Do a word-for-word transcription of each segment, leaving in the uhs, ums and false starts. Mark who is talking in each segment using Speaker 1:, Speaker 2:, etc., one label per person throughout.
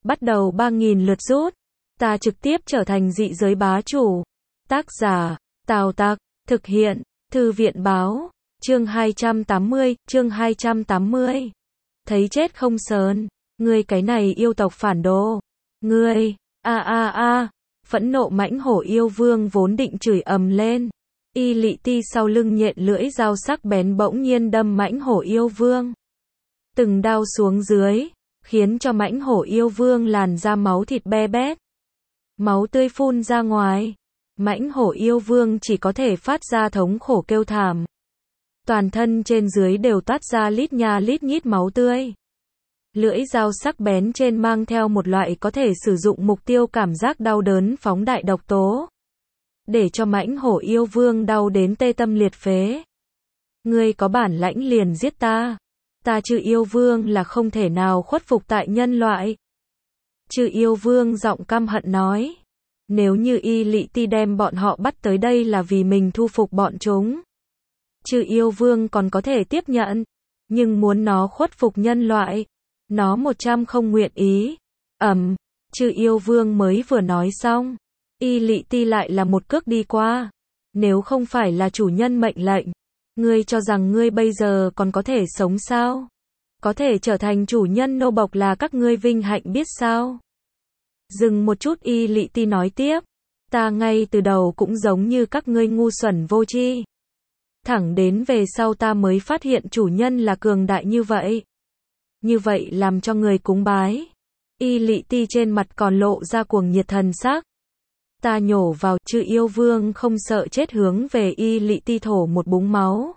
Speaker 1: bắt đầu ba nghìn lượt rút. Ta trực tiếp trở thành dị giới bá chủ. Tác giả, Tào Tặc, thực hiện, Thư viện báo, chương hai trăm tám mươi, chương hai trăm tám mươi. Thấy chết không sờn, ngươi cái này yêu tộc phản đồ. Ngươi, a a a, phẫn nộ mãnh hổ yêu vương vốn định chửi ầm lên. Y Lị Ti sau lưng nhện lưỡi dao sắc bén bỗng nhiên đâm mãnh hổ yêu vương. Từng đao xuống dưới, khiến cho mãnh hổ yêu vương làn ra máu thịt be bét. Máu tươi phun ra ngoài. Mãnh hổ yêu vương chỉ có thể phát ra thống khổ kêu thảm. Toàn thân trên dưới đều toát ra lít nha lít nhít máu tươi. Lưỡi dao sắc bén trên mang theo một loại có thể sử dụng mục tiêu cảm giác đau đớn phóng đại độc tố. Để cho mãnh hổ yêu vương đau đến tê tâm liệt phế. Ngươi có bản lãnh liền giết ta. Ta Chư Yêu Vương là không thể nào khuất phục tại nhân loại. Chư Yêu Vương giọng căm hận nói. Nếu như Y Lị Ti đem bọn họ bắt tới đây là vì mình thu phục bọn chúng. Chư Yêu Vương còn có thể tiếp nhận. Nhưng muốn nó khuất phục nhân loại. Nó một trăm không nguyện ý. Ầm, Chư Yêu Vương mới vừa nói xong. Y Lị Ti lại là một cước đi qua. Nếu không phải là chủ nhân mệnh lệnh. Ngươi cho rằng ngươi bây giờ còn có thể sống sao? Có thể trở thành chủ nhân nô bộc là các ngươi vinh hạnh biết sao? Dừng một chút Y Lị Ti nói tiếp. Ta ngay từ đầu cũng giống như các ngươi ngu xuẩn vô tri. Thẳng đến về sau ta mới phát hiện chủ nhân là cường đại như vậy. Như vậy làm cho người cúng bái. Y Lị Ti trên mặt còn lộ ra cuồng nhiệt thần sắc. Ta nhổ vào, Chư Yêu Vương không sợ chết hướng về Y Lị Ti thổ một búng máu.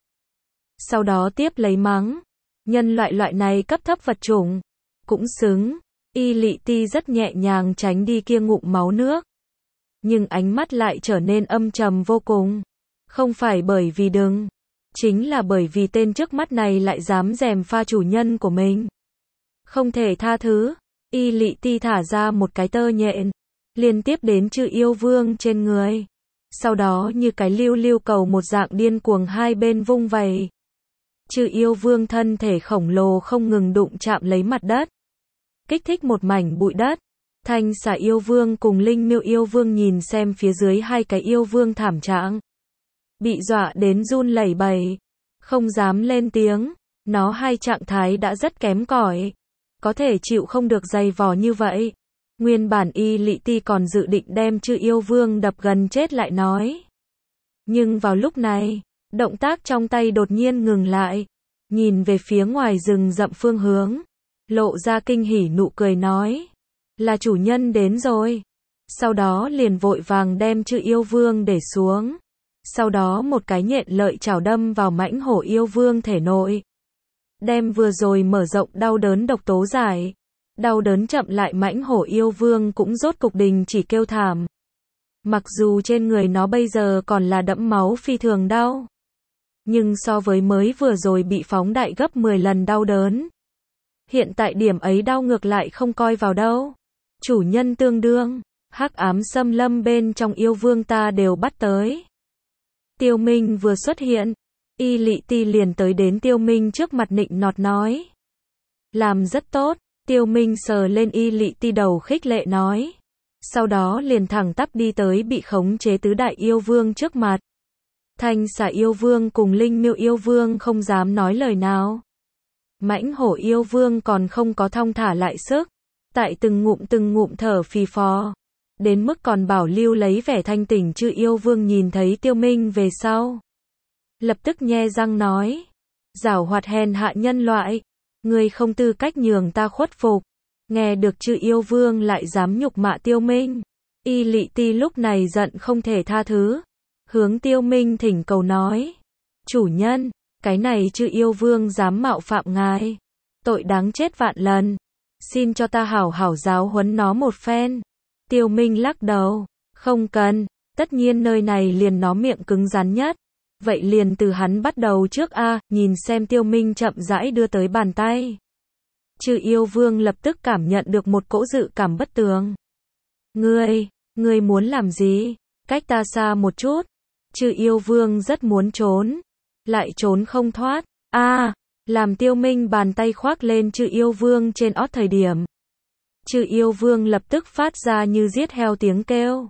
Speaker 1: Sau đó tiếp lấy mắng. Nhân loại loại này cấp thấp vật chủng. Cũng xứng. Y Lị Ti rất nhẹ nhàng tránh đi kia ngụm máu nước. Nhưng ánh mắt lại trở nên âm trầm vô cùng. Không phải bởi vì đừng. Chính là bởi vì tên trước mắt này lại dám gièm pha chủ nhân của mình. Không thể tha thứ. Y Lị Ti thả ra một cái tơ nhện. Liên tiếp đến Chư Yêu Vương trên người. Sau đó như cái lưu lưu cầu một dạng điên cuồng hai bên vung vẩy. Chư Yêu Vương thân thể khổng lồ không ngừng đụng chạm lấy mặt đất. Kích thích một mảnh bụi đất. Thanh Xà Yêu Vương cùng Linh Miêu Yêu Vương nhìn xem phía dưới hai cái yêu vương thảm trạng. Bị dọa đến run lẩy bẩy. Không dám lên tiếng. Nó hai trạng thái đã rất kém cỏi. Có thể chịu không được dày vò như vậy. Nguyên bản Y Lị Ti còn dự định đem Chư Yêu Vương đập gần chết lại nói. Nhưng vào lúc này, động tác trong tay đột nhiên ngừng lại. Nhìn về phía ngoài rừng rậm phương hướng. Lộ ra kinh hỉ nụ cười nói. Là chủ nhân đến rồi. Sau đó liền vội vàng đem Chư Yêu Vương để xuống. Sau đó một cái nhện lợi chảo đâm vào mãnh hổ yêu vương thể nội. Đem vừa rồi mở rộng đau đớn độc tố giải. Đau đớn chậm lại mãnh hổ yêu vương cũng rốt cục đình chỉ kêu thảm. Mặc dù trên người nó bây giờ còn là đẫm máu phi thường đau. Nhưng so với mới vừa rồi bị phóng đại gấp mười lần đau đớn. Hiện tại điểm ấy đau ngược lại không coi vào đâu. Chủ nhân tương đương, hắc ám xâm lâm bên trong yêu vương ta đều bắt tới. Tiêu Minh vừa xuất hiện. Y Lị Ti liền tới đến Tiêu Minh trước mặt nịnh nọt nói. Làm rất tốt. Tiêu Minh sờ lên Y Lị Ti đầu khích lệ nói. Sau đó liền thẳng tắp đi tới bị khống chế tứ đại yêu vương trước mặt. Thanh Xà Yêu Vương cùng Linh Miêu Yêu Vương không dám nói lời nào. Mãnh hổ yêu vương còn không có thong thả lại sức. Tại từng ngụm từng ngụm thở phì phò. Đến mức còn bảo lưu lấy vẻ thanh tỉnh. Chư Yêu Vương nhìn thấy Tiêu Minh về sau. Lập tức nhe răng nói. Giảo hoạt hèn hạ nhân loại. Ngươi không tư cách nhường ta khuất phục. Nghe được Chư Yêu Vương lại dám nhục mạ Tiêu Minh. Y Lị Ti lúc này giận không thể tha thứ. Hướng Tiêu Minh thỉnh cầu nói. Chủ nhân, cái này Chư Yêu Vương dám mạo phạm ngài. Tội đáng chết vạn lần. Xin cho ta hảo hảo giáo huấn nó một phen. Tiêu Minh lắc đầu. Không cần, tất nhiên nơi này liền nó miệng cứng rắn nhất. Vậy liền từ hắn bắt đầu trước a. Nhìn xem Tiêu Minh chậm rãi đưa tới bàn tay. Chư Yêu Vương lập tức cảm nhận được một cỗ dự cảm bất tường. Ngươi, ngươi muốn làm gì? Cách ta xa một chút. Chư Yêu Vương rất muốn trốn. Lại trốn không thoát. A, làm Tiêu Minh bàn tay khoác lên Chư Yêu Vương trên ót thời điểm. Chư yêu vương lập tức phát ra như giết heo tiếng kêu.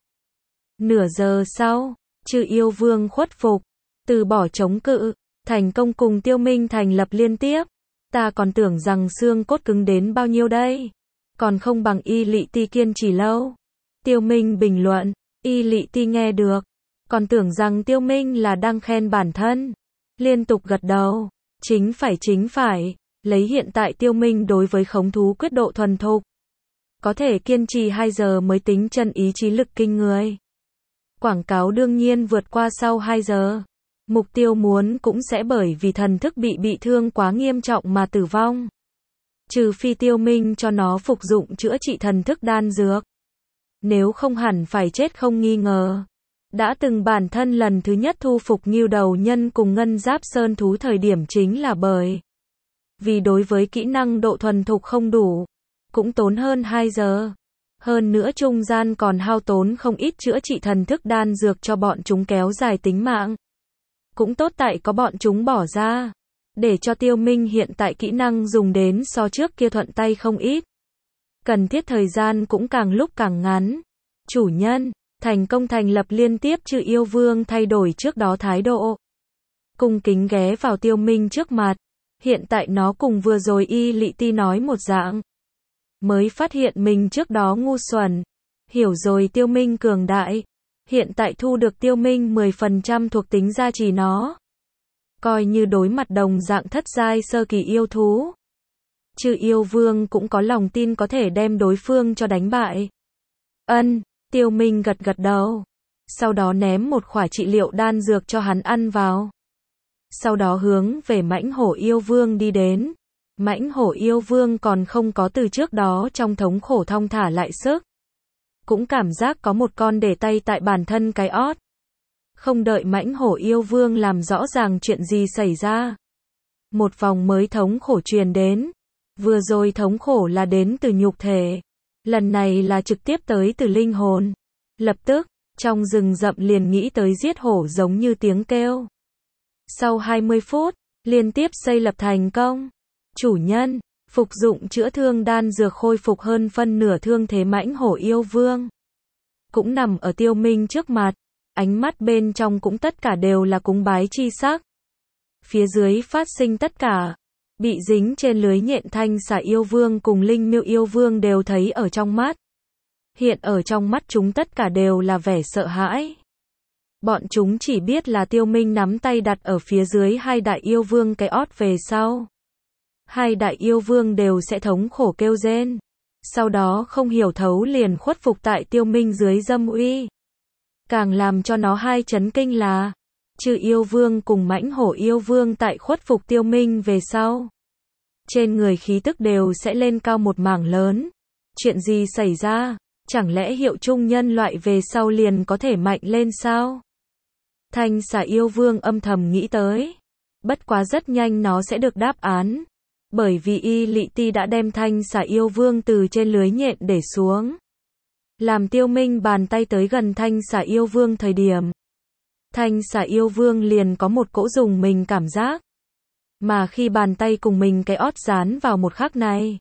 Speaker 1: Nửa giờ sau, chư yêu vương khuất phục, từ bỏ chống cự, thành công cùng Tiêu Minh thành lập liên tiếp. Ta còn tưởng rằng xương cốt cứng đến bao nhiêu đây, còn không bằng Y Lị Ti kiên trì lâu. Tiêu Minh bình luận, Y Lị Ti nghe được, còn tưởng rằng Tiêu Minh là đang khen bản thân, liên tục gật đầu, chính phải chính phải, lấy hiện tại Tiêu Minh đối với khống thú quyết độ thuần thục, có thể kiên trì hai giờ mới tính chân ý chí lực kinh người. Quảng cáo đương nhiên vượt qua sau hai giờ. Mục tiêu muốn cũng sẽ bởi vì thần thức bị bị thương quá nghiêm trọng mà tử vong. Trừ phi Tiêu Minh cho nó phục dụng chữa trị thần thức đan dược. Nếu không hẳn phải chết không nghi ngờ. Đã từng bản thân lần thứ nhất thu phục Ngưu Đầu Nhân cùng Ngân Giáp Sơn Thú thời điểm chính là bởi vì đối với kỹ năng độ thuần thục không đủ, cũng tốn hơn hai giờ. Hơn nữa trung gian còn hao tốn không ít chữa trị thần thức đan dược cho bọn chúng kéo dài tính mạng. Cũng tốt tại có bọn chúng bỏ ra, để cho Tiêu Minh hiện tại kỹ năng dùng đến so trước kia thuận tay không ít. Cần thiết thời gian cũng càng lúc càng ngắn. Chủ nhân, thành công thành lập liên tiếp chư yêu vương thay đổi trước đó thái độ. Cung kính ghé vào Tiêu Minh trước mặt. Hiện tại nó cùng vừa rồi Y Lị Ti nói một dạng. Mới phát hiện mình trước đó ngu xuẩn. Hiểu rồi Tiêu Minh cường đại. Hiện tại thu được Tiêu Minh mười phần trăm thuộc tính gia trì nó. Coi như đối mặt đồng dạng thất giai sơ kỳ yêu thú. Chư yêu vương cũng có lòng tin có thể đem đối phương cho đánh bại. Ân, Tiêu Minh gật gật đầu. Sau đó ném một khỏa trị liệu đan dược cho hắn ăn vào. Sau đó hướng về mãnh hổ yêu vương đi đến. Mãnh hổ yêu vương còn không có từ trước đó trong thống khổ thong thả lại sức. Cũng cảm giác có một con để tay tại bản thân cái ót. Không đợi mãnh hổ yêu vương làm rõ ràng chuyện gì xảy ra. Một vòng mới thống khổ truyền đến. Vừa rồi thống khổ là đến từ nhục thể. Lần này là trực tiếp tới từ linh hồn. Lập tức, trong rừng rậm liền nghĩ tới giết hổ giống như tiếng kêu. Sau hai mươi phút, liên tiếp xây lập thành công. Chủ nhân, phục dụng chữa thương đan dược khôi phục hơn phân nửa thương thế mãnh hổ yêu vương. Cũng nằm ở Tiêu Minh trước mặt. Ánh mắt bên trong cũng tất cả đều là cúng bái chi sắc. Phía dưới phát sinh tất cả. Bị dính trên lưới nhện thanh xà yêu vương cùng linh miêu yêu vương đều thấy ở trong mắt. Hiện ở trong mắt chúng tất cả đều là vẻ sợ hãi. Bọn chúng chỉ biết là Tiêu Minh nắm tay đặt ở phía dưới hai đại yêu vương cái ót về sau. Hai đại yêu vương đều sẽ thống khổ kêu rên. Sau đó không hiểu thấu liền khuất phục tại Tiêu Minh dưới dâm uy. Càng làm cho nó hai chấn kinh là, chư yêu vương cùng mãnh hổ yêu vương tại khuất phục Tiêu Minh về sau. Trên người khí tức đều sẽ lên cao một mảng lớn. Chuyện gì xảy ra? Chẳng lẽ hiệu chung nhân loại về sau liền có thể mạnh lên sao? Thanh xà yêu vương âm thầm nghĩ tới. Bất quá rất nhanh nó sẽ được đáp án. Bởi vì Y Lị Ti đã đem thanh xà yêu vương từ trên lưới nhện để xuống. Làm Tiêu Minh bàn tay tới gần thanh xà yêu vương thời điểm. Thanh xà yêu vương liền có một cỗ dùng mình cảm giác. Mà khi bàn tay cùng mình cái ót dán vào một khắc này.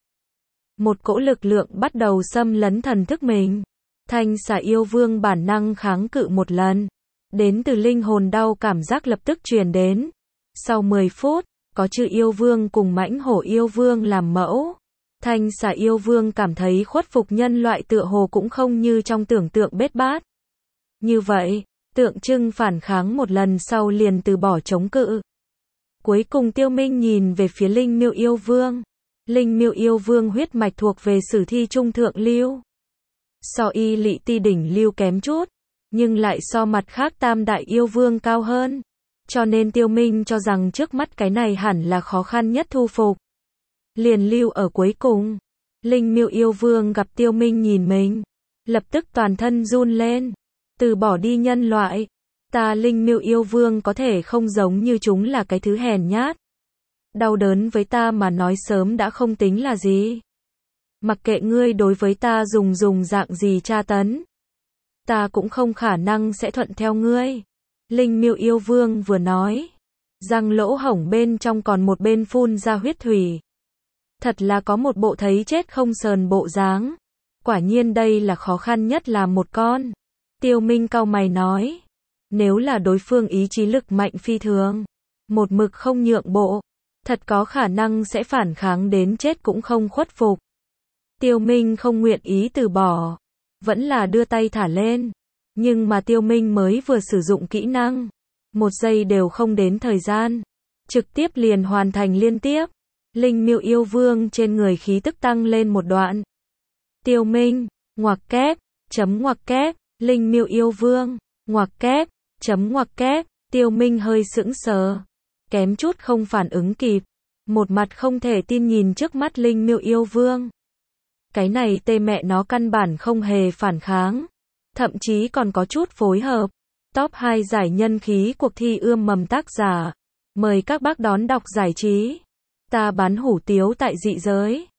Speaker 1: Một cỗ lực lượng bắt đầu xâm lấn thần thức mình. Thanh xà yêu vương bản năng kháng cự một lần. Đến từ linh hồn đau cảm giác lập tức truyền đến. Sau mười phút, có chư yêu vương cùng mãnh hổ yêu vương làm mẫu. Thanh xà yêu vương cảm thấy khuất phục nhân loại tựa hồ cũng không như trong tưởng tượng bết bát. Như vậy, tượng trưng phản kháng một lần sau liền từ bỏ chống cự. Cuối cùng Tiêu Minh nhìn về phía linh miêu yêu vương. Linh miêu yêu vương huyết mạch thuộc về sử thi trung thượng lưu. So Y Lị Ti đỉnh lưu kém chút, nhưng lại so mặt khác tam đại yêu vương cao hơn. Cho nên Tiêu Minh cho rằng trước mắt cái này hẳn là khó khăn nhất thu phục. Liền lưu ở cuối cùng. Linh miêu yêu vương gặp Tiêu Minh nhìn mình. Lập tức toàn thân run lên. Từ bỏ đi nhân loại. Ta linh miêu yêu vương có thể không giống như chúng là cái thứ hèn nhát. Đau đớn với ta mà nói sớm đã không tính là gì. Mặc kệ ngươi đối với ta dùng dùng dạng gì tra tấn. Ta cũng không khả năng sẽ thuận theo ngươi. Linh miêu yêu vương vừa nói. Răng lỗ hổng bên trong còn một bên phun ra huyết thủy. Thật là có một bộ thấy chết không sờn bộ dáng. Quả nhiên đây là khó khăn nhất là một con. Tiêu Minh cau mày nói. Nếu là đối phương ý chí lực mạnh phi thường, một mực không nhượng bộ, thật có khả năng sẽ phản kháng đến chết cũng không khuất phục. Tiêu Minh không nguyện ý từ bỏ, vẫn là đưa tay thả lên. Nhưng mà Tiêu Minh mới vừa sử dụng kỹ năng, một giây đều không đến thời gian, trực tiếp liền hoàn thành liên tiếp. Linh Miêu Yêu Vương trên người khí tức tăng lên một đoạn. Tiêu Minh, ngoặc kép, chấm ngoặc kép, Linh Miêu Yêu Vương, ngoặc kép, chấm ngoặc kép, Tiêu Minh hơi sững sờ, kém chút không phản ứng kịp, một mặt không thể tin nhìn trước mắt Linh Miêu Yêu Vương. Cái này tê mẹ nó căn bản không hề phản kháng, thậm chí còn có chút phối hợp. Top hai giải nhân khí cuộc thi ươm mầm tác giả. Mời các bác đón đọc giải trí. Ta bán hủ tiếu tại dị giới.